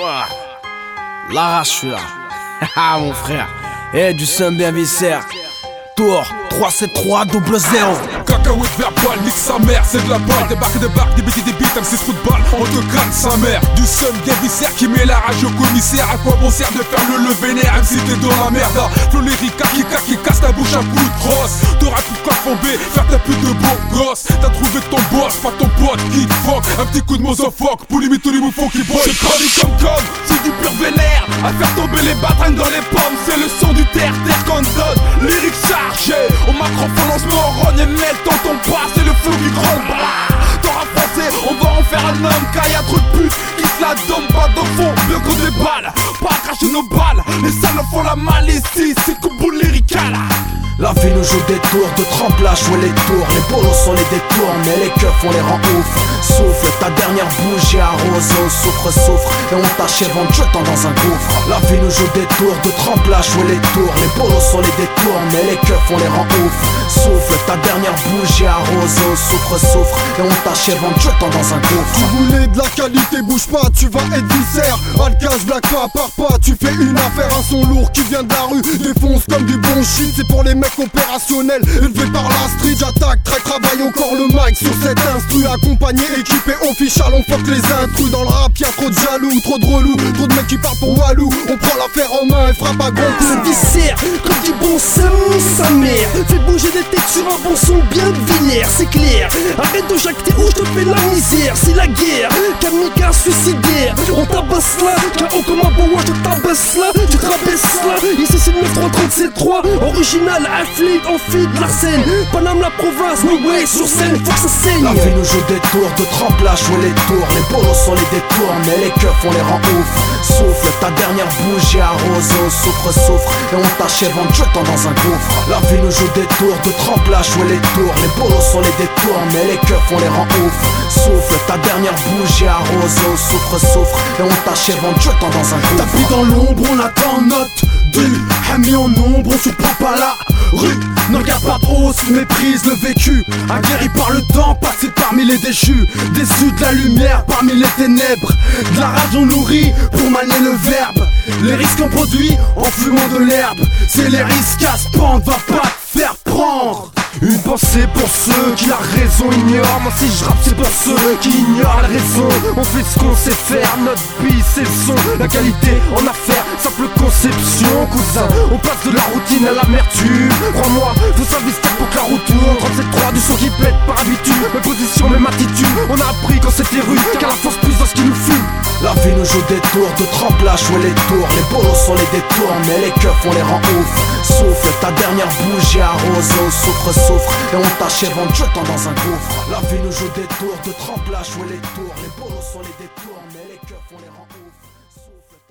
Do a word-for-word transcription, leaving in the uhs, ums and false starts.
Ouah. L'arrache, je suis là. Haha, mon frère. Eh, du seum bien viscère. Tour trois sept trois double zéro. Cacahuète verbal, nique sa mère, c'est de la balle. Débarque, débarque, des bêtises, des bites, M six football, on te crâne sa mère. Du seum bien viscère qui met la rage au commissaire. À quoi bon sert de faire le le vénère, même si t'es dans la merde. Flo lyrica qui casse, qui casse ta bouche à coups de crosse. T'auras tout qu'à fomber, faire ta pute de beau gosse. T'as trouvé ton boss, pas ton pote qui te fuck. Un petit coup de mosofoque pour limiter tous les bouffons qui bossent. C'est chronique comme comme, c'est du pur vénère. À faire tomber les batraines dans les pommes, c'est le son du terre, terre qu'on donne. Lyrique chargé, au macrophone on se met en rogne et mêle ton ton pas, c'est le flou qui gronde. T'auras français, on va en faire un homme, car y'a trop de putes qui se la donnent pas dans le fond, mieux qu'on des balles, pas à cracher nos balles, les salles font la malle ici, c'est coupe lyrical. La vie nous joue des tours de tremplage, jouer les tours. Les polos on les détourne, mais les keufs on les rend ouf. Souffle, ta dernière bougie arrose, souffre, souffre, et on t'achève en te jetant dans un gouffre. La vie nous joue des tours de tremplage, jouer les tours. Les polos on les détourne, mais les keufs on les rend ouf. Souffle, ta dernière bougie arrose, souffre, souffre, et on t'achève en te jetant dans un gouffre. Tu voulais de la qualité, bouge pas, tu vas être viscère. Alcaz, black pas, pars pas, tu fais une affaire. Un son lourd qui vient de la rue, défonce comme du bon shit. C'est pour les mecs opérationnel, élevé par la street. J'attaque, track, travaille encore le mic sur cet instru. Accompagné, équipé, official, on fuck les intrus. Dans le rap y'a trop de jaloux, trop de relous, trop de mecs qui parlent pour Walou. On prend l'affaire en main et frappe à gros coups. C'est viscère, comme du bon seum, sa mère. Fais bouger des têtes sur un bon son bien vénère, c'est clair. Arrête de jacter ou je te fais la misère. C'est la guerre, kamikaze suicidaire. On tabasse là, K O comme un bon je tabasse là. Tu te rabaisses là, ici c'est le neuf trois trente-sept trois. Original, athlète, en feed, Larsen. Paname la province, no way, sur scène, faut que ça saigne. La vie nous joue des tours de tremplage, jouer les tours. Les polos on les détourne, mais les keufs on les rend ouf. Souffle, ta dernière bougie arrose, souffre, souffre, et on t'achève en te jetant dans un gouffre. La vie nous joue des tours de tremplage, jouer les tours. Les polos on les détourne, mais les keufs on les rend ouf. Souffle, ta dernière bougie arrose, souffre, souffre, et on t'achève en te jetant dans un gouffre. Ta vie dans l'ombre, on attend note du Hami en ombre, on surprend pas la rue. Ne regarde pas trop, tu méprises le vécu. Aguerri par le temps, passé parmi les déchus. Déçu de la lumière parmi les ténèbres. De la rage on nourrit pour manier le verbe. Les risques on produit en fumant de l'herbe. C'est les risques à se pendre, va pas te faire prendre. Une pensée pour ceux qui la raison ignorent. Moi si je rappe c'est pour ceux qui ignorent la raison. On fait ce qu'on sait faire, notre vie c'est le son. La qualité en affaires, simple conception cousin. On passe de la routine à l'amertume. Crois-moi, faut s'investir pour que la route tourne. trente-sept trois du son qui pète par habitude. Mes positions, même attitude. On a appris quand c'était rude, car la force plus dans ce qui nous fume. La vie nous joue des tours de tremplage, jouer les tours. Les polos on les détourne, mais les keufs on les rend ouf. Souffle, ta dernière bougie arrose, souffre, souffre, et on t'achève en te jetant dans un gouffre. La vie nous joue des tours de tremplage, jouer les tours. Les polos on les détourne, mais les keufs on les rend ouf. Souffle,